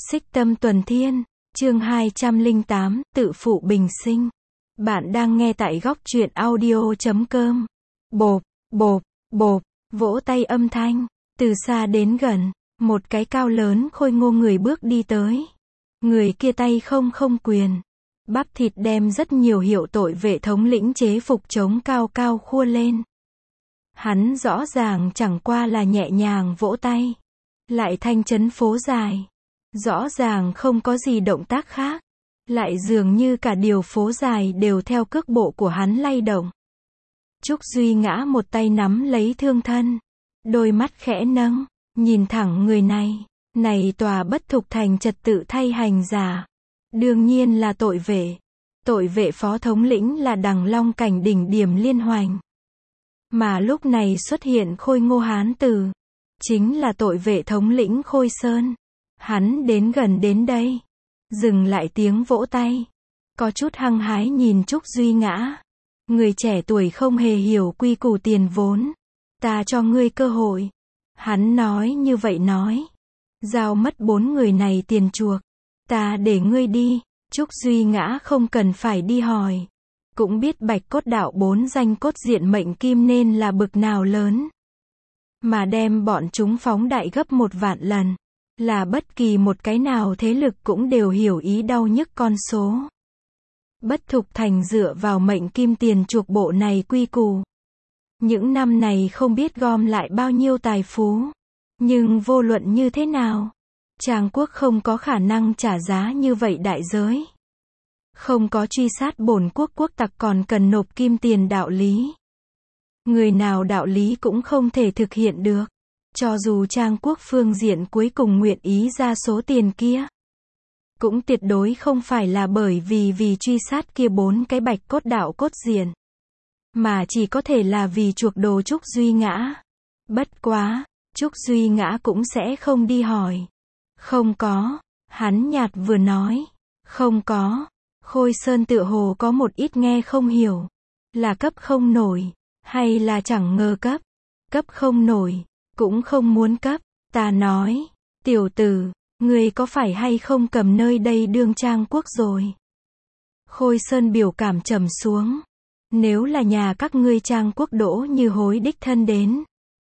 Xích Tâm Tuần Thiên, chương 208, tự phụ bình sinh. Bạn đang nghe tại góc truyện audio.com. Bộp, bộp, bộp, vỗ tay âm thanh, từ xa đến gần, một cái cao lớn khôi ngô người bước đi tới. Người kia tay không quyền, bắp thịt đem rất nhiều hiệu tội vệ thống lĩnh chế phục chống cao cao khua lên. Hắn rõ ràng chẳng qua là nhẹ nhàng vỗ tay, lại thanh chấn phố dài. Rõ ràng không có gì động tác khác, lại dường như cả điều phố dài đều theo cước bộ của hắn lay động. Trúc Duy Ngã một tay nắm lấy thương thân, đôi mắt khẽ nâng, nhìn thẳng người này. Này tòa bất thục thành trật tự thay hành giả, đương nhiên là tội vệ. Tội vệ phó thống lĩnh là Đằng Long Cảnh đỉnh điểm Liên Hoành. Mà lúc này xuất hiện khôi ngô hán tử, chính là tội vệ thống lĩnh Khôi Sơn. Hắn đến gần đến đây, dừng lại tiếng vỗ tay, có chút hăng hái nhìn Trúc Duy Ngã. Người trẻ tuổi không hề hiểu quy củ tiền vốn. Ta cho ngươi cơ hội. Hắn nói như vậy nói. Giao mất 4 người này tiền chuộc. Ta để ngươi đi. Trúc Duy Ngã không cần phải đi hỏi. Cũng biết Bạch Cốt Đạo 4 danh cốt diện mệnh kim nên là bực nào lớn. Mà đem bọn chúng phóng đại gấp 1 vạn lần. Là bất kỳ một cái nào thế lực cũng đều hiểu ý đau nhức con số. Bất thục thành dựa vào mệnh kim tiền chuộc bộ này quy củ. Những năm này không biết gom lại bao nhiêu tài phú. Nhưng vô luận như thế nào, Trang quốc không có khả năng trả giá như vậy đại giới. Không có truy sát bổn quốc quốc tặc còn cần nộp kim tiền đạo lý. Người nào đạo lý cũng không thể thực hiện được. Cho dù Trang quốc phương diện cuối cùng nguyện ý ra số tiền kia, cũng tuyệt đối không phải là bởi vì truy sát kia 4 cái Bạch Cốt Đạo cốt diện, mà chỉ có thể là vì chuộc đồ Trúc Duy Ngã. Bất quá, Trúc Duy Ngã cũng sẽ không đi hỏi. Không có, hắn nhạt vừa nói. Không có. Khôi Sơn tựa hồ có một ít nghe không hiểu. Là cấp không nổi, hay là chẳng ngờ cấp. Cấp không nổi, cũng không muốn cấp. Ta nói, tiểu tử, ngươi có phải hay không cầm nơi đây đương Trang quốc rồi? Khôi Sơn biểu cảm trầm xuống. Nếu là nhà các ngươi Trang quốc Đỗ Như Hối đích thân đến,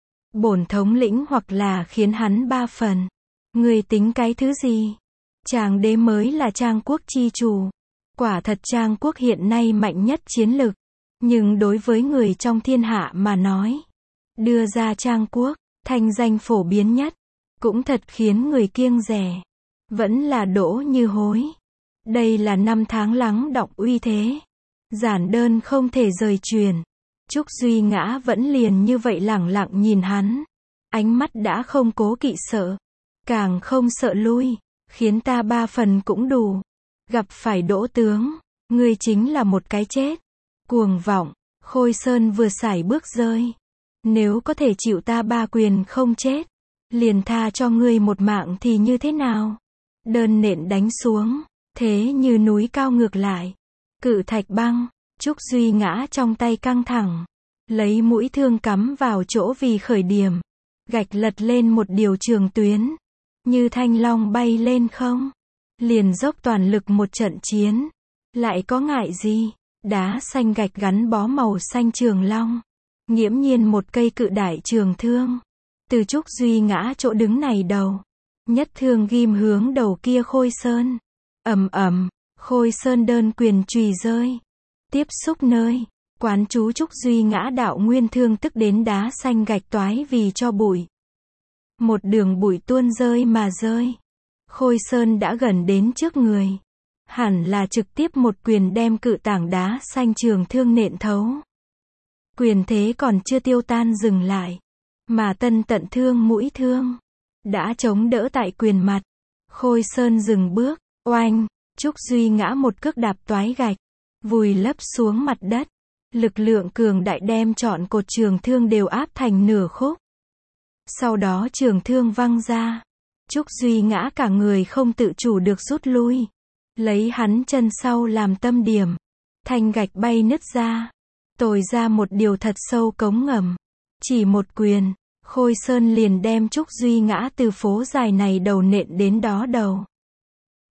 bổn thống lĩnh hoặc là khiến hắn 3 phần. Ngươi tính cái thứ gì? Tràng đế mới là Trang quốc chi chủ. Quả thật Trang quốc hiện nay mạnh nhất chiến lực. Nhưng đối với người trong thiên hạ mà nói, đưa ra Trang quốc, thanh danh phổ biến nhất, cũng thật khiến người kiêng dè. Vẫn là Đỗ Như Hối. Đây là 5 tháng lắng đọng uy thế. Giản đơn không thể rời truyền. Trúc Duy Ngã vẫn liền như vậy lẳng lặng nhìn hắn. Ánh mắt đã không cố kỵ sợ. Càng không sợ lui. Khiến ta 3 phần cũng đủ. Gặp phải Đỗ tướng, ngươi chính là một cái chết. Cuồng vọng. Khôi Sơn vừa sải bước rơi. Nếu có thể chịu ta 3 quyền không chết, liền tha cho ngươi một mạng thì như thế nào? Đơn nện đánh xuống, thế như núi cao ngược lại. Cự thạch băng. Trúc Duy Ngã trong tay căng thẳng, lấy mũi thương cắm vào chỗ vì khởi điểm. Gạch lật lên một điều trường tuyến. Như thanh long bay lên không. Liền dốc toàn lực một trận chiến. Lại có ngại gì? Đá xanh gạch gắn bó màu xanh trường long. Nghiễm nhiên một cây cự đại trường thương. Từ Trúc Duy Ngã chỗ đứng này đầu. Nhất thương ghim hướng đầu kia Khôi Sơn. Ầm ầm, Khôi Sơn đơn quyền chùy rơi. Tiếp xúc nơi, quán chú Trúc Duy Ngã đạo nguyên thương tức đến đá xanh gạch toái vì cho bụi. Một đường bụi tuôn rơi mà rơi. Khôi Sơn đã gần đến trước người. Hẳn là trực tiếp một quyền đem cự tảng đá xanh trường thương nện thấu. Quyền thế còn chưa tiêu tan dừng lại. Mà tân tận thương mũi thương đã chống đỡ tại quyền mặt. Khôi Sơn dừng bước. Oanh. Trúc Duy Ngã một cước đạp toái gạch, vùi lấp xuống mặt đất. Lực lượng cường đại đem trọn cột trường thương đều áp thành nửa khúc. Sau đó trường thương văng ra. Trúc Duy Ngã cả người không tự chủ được rút lui. Lấy hắn chân sau làm tâm điểm. Thanh gạch bay nứt ra. Tồi ra một điều thật sâu cống ngầm. Chỉ một quyền, Khôi Sơn liền đem Trúc Duy Ngã từ phố dài này đầu nện đến đó đầu.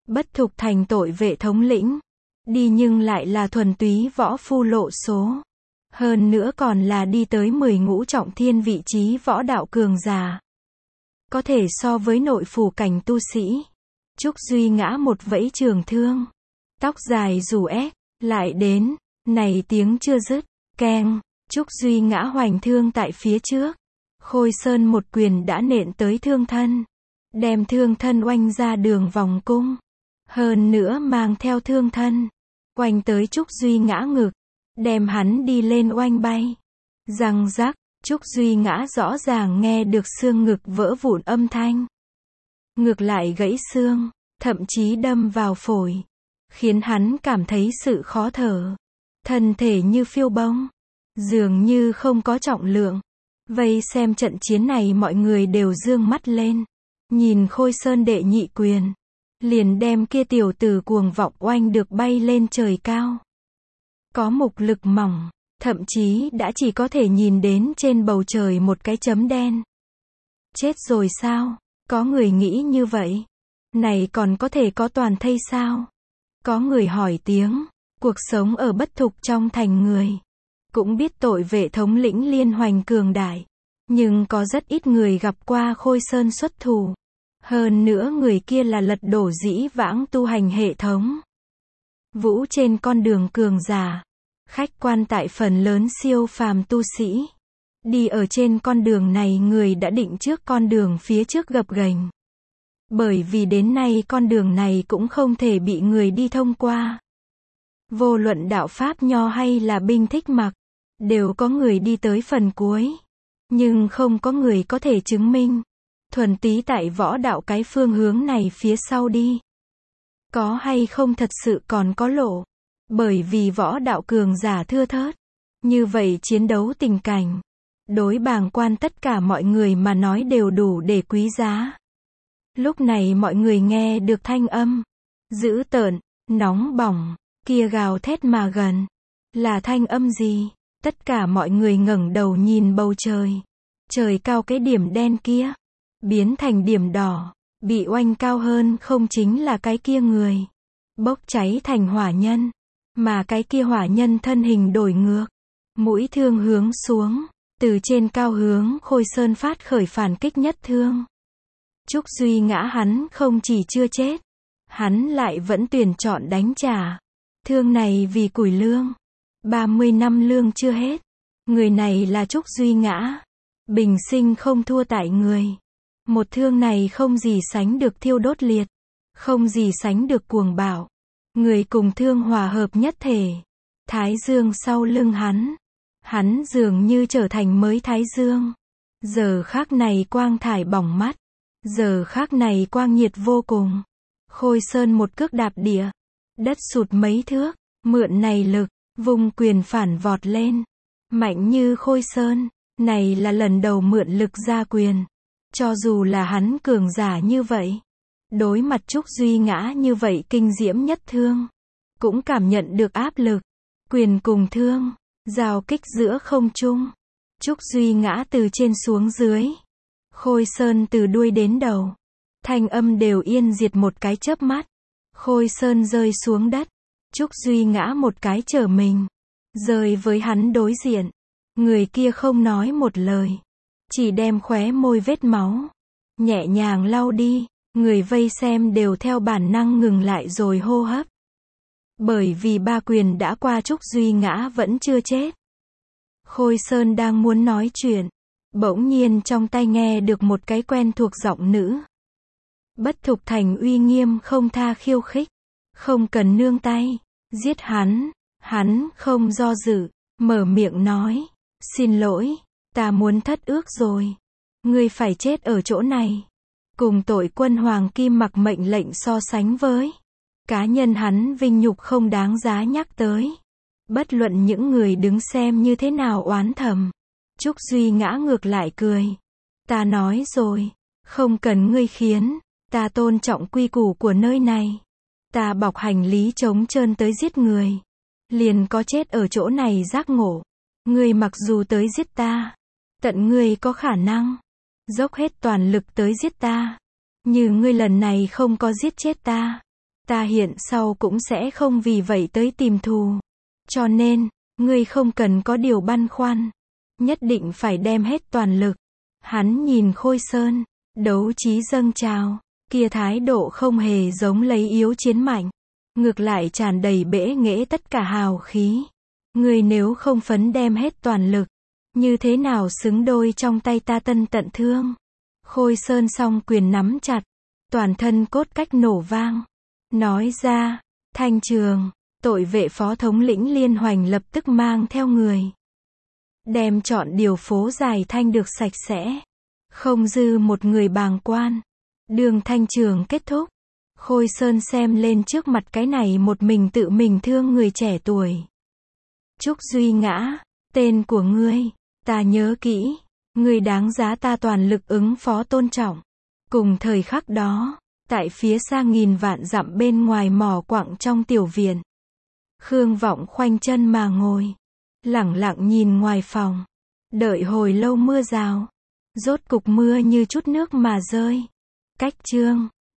Bất thục thành tội vệ thống lĩnh. Đi nhưng lại là thuần túy võ phu lộ số. Hơn nữa còn là đi tới 10 ngũ trọng thiên vị trí võ đạo cường giả. Có thể so với nội phủ cảnh tu sĩ. Trúc Duy Ngã một vẫy trường thương. Tóc dài rủ ép, lại đến, này tiếng chưa dứt, keng, Trúc Duy Ngã hoành thương tại phía trước. Khôi Sơn một quyền đã nện tới thương thân. Đem thương thân oanh ra đường vòng cung. Hơn nữa mang theo thương thân. Oanh tới Trúc Duy Ngã ngực. Đem hắn đi lên oanh bay. Răng rắc, Trúc Duy Ngã rõ ràng nghe được xương ngực vỡ vụn âm thanh. Ngược lại gãy xương, thậm chí đâm vào phổi. Khiến hắn cảm thấy sự khó thở. Thân thể như phiêu bông. Dường như không có trọng lượng. Vây xem trận chiến này mọi người đều dương mắt lên. Nhìn Khôi Sơn đệ nhị quyền. Liền đem kia tiểu tử cuồng vọng oanh được bay lên trời cao. Có mục lực mỏng. Thậm chí đã chỉ có thể nhìn đến trên bầu trời một cái chấm đen. Chết rồi sao? Có người nghĩ như vậy. Này còn có thể có toàn thây sao? Có người hỏi tiếng. Cuộc sống ở bất thục trong thành người. Cũng biết tội vệ thống lĩnh liên hoành cường đại. Nhưng có rất ít người gặp qua Khôi Sơn xuất thủ. Hơn nữa người kia là lật đổ dĩ vãng tu hành hệ thống. Vũ trên con đường cường giả. Khách quan tại phần lớn siêu phàm tu sĩ. Đi ở trên con đường này người đã định trước con đường phía trước gập ghềnh. Bởi vì đến nay con đường này cũng không thể bị người đi thông qua. Vô luận đạo pháp nho hay là binh thích mặc, đều có người đi tới phần cuối. Nhưng không có người có thể chứng minh. Thuần túy tại võ đạo cái phương hướng này phía sau đi. Có hay không thật sự còn có lộ. Bởi vì võ đạo cường giả thưa thớt. Như vậy chiến đấu tình cảnh. Đối bàng quan tất cả mọi người mà nói đều đủ để quý giá. Lúc này mọi người nghe được thanh âm. Dữ tợn, nóng bỏng, kia gào thét mà gần. Là thanh âm gì? Tất cả mọi người ngẩng đầu nhìn bầu trời. Trời cao cái điểm đen kia. Biến thành điểm đỏ. Bị oanh cao hơn không chính là cái kia người. Bốc cháy thành hỏa nhân. Mà cái kia hỏa nhân thân hình đổi ngược. Mũi thương hướng xuống. Từ trên cao hướng Khôi Sơn phát khởi phản kích nhất thương. Trúc Duy Ngã hắn không chỉ chưa chết. Hắn lại vẫn tuyển chọn đánh trả. Thương này vì củi lương. 30 năm lương chưa hết. Người này là Trúc Duy Ngã. Bình sinh không thua tại người. Một thương này không gì sánh được thiêu đốt liệt. Không gì sánh được cuồng bạo. Người cùng thương hòa hợp nhất thể. Thái dương sau lưng hắn. Hắn dường như trở thành mới Thái dương. Giờ khác này quang thải bỏng mắt. Giờ khác này quang nhiệt vô cùng. Khôi Sơn một cước đạp địa. Đất sụt mấy thước. Mượn này lực. Vùng quyền phản vọt lên. Mạnh như Khôi Sơn. Này là lần đầu mượn lực ra quyền. Cho dù là hắn cường giả như vậy. Đối mặt Trúc Duy Ngã như vậy kinh diễm nhất thương. Cũng cảm nhận được áp lực. Quyền cùng thương. Giao kích giữa không trung. Trúc Duy Ngã từ trên xuống dưới. Khôi Sơn từ đuôi đến đầu. Thanh âm đều yên diệt một cái chớp mắt. Khôi Sơn rơi xuống đất. Trúc Duy Ngã một cái trở mình. Rơi với hắn đối diện. Người kia không nói một lời. Chỉ đem khóe môi vết máu. Nhẹ nhàng lau đi. Người vây xem đều theo bản năng ngừng lại rồi hô hấp. Bởi vì ba quyền đã qua Trúc Duy Ngã vẫn chưa chết. Khôi Sơn đang muốn nói chuyện. Bỗng nhiên trong tai nghe được một cái quen thuộc giọng nữ. Bất thục thành uy nghiêm không tha khiêu khích. Không cần nương tay. Giết hắn. Hắn không do dự. Mở miệng nói. Xin lỗi. Ta muốn thất ước rồi. Ngươi phải chết ở chỗ này. Cùng tội quân Hoàng Kim Mặc mệnh lệnh so sánh với. Cá nhân hắn vinh nhục không đáng giá nhắc tới. Bất luận những người đứng xem như thế nào oán thầm. Trúc Duy Ngã ngược lại cười. Ta nói rồi. Không cần ngươi khiến. Ta tôn trọng quy củ của nơi này. Ta bọc hành lý trống trơn tới giết người. Liền có chết ở chỗ này giác ngộ. Ngươi mặc dù tới giết ta. Tận ngươi có khả năng. Dốc hết toàn lực tới giết ta. Như ngươi lần này không có giết chết ta. Ta hiện sau cũng sẽ không vì vậy tới tìm thù. Cho nên, ngươi không cần có điều băn khoăn. Nhất định phải đem hết toàn lực. Hắn nhìn Khôi Sơn, đấu trí dâng trào, kia thái độ không hề giống lấy yếu chiến mạnh. Ngược lại tràn đầy bẽ nghễ tất cả hào khí. Ngươi nếu không phấn đem hết toàn lực, như thế nào xứng đôi trong tay ta tân tận thương. Khôi Sơn song quyền nắm chặt, toàn thân cốt cách nổ vang. Nói ra, Thanh Trường, tội vệ phó thống lĩnh Liên Hoành lập tức mang theo người. Đem chọn điều phố dài thanh được sạch sẽ. Không dư một người bàng quan. Đường Thanh Trường kết thúc. Khôi Sơn xem lên trước mặt cái này một mình tự mình thương người trẻ tuổi. Trúc Duy Ngã, tên của ngươi, ta nhớ kỹ. Ngươi đáng giá ta toàn lực ứng phó tôn trọng. Cùng thời khắc đó, tại phía xa nghìn vạn dặm bên ngoài mỏ quặng trong tiểu viện, Khương Vọng khoanh chân mà ngồi, lẳng lặng nhìn ngoài phòng, đợi hồi lâu mưa rào. Rốt cục mưa như chút nước mà rơi. Cách chương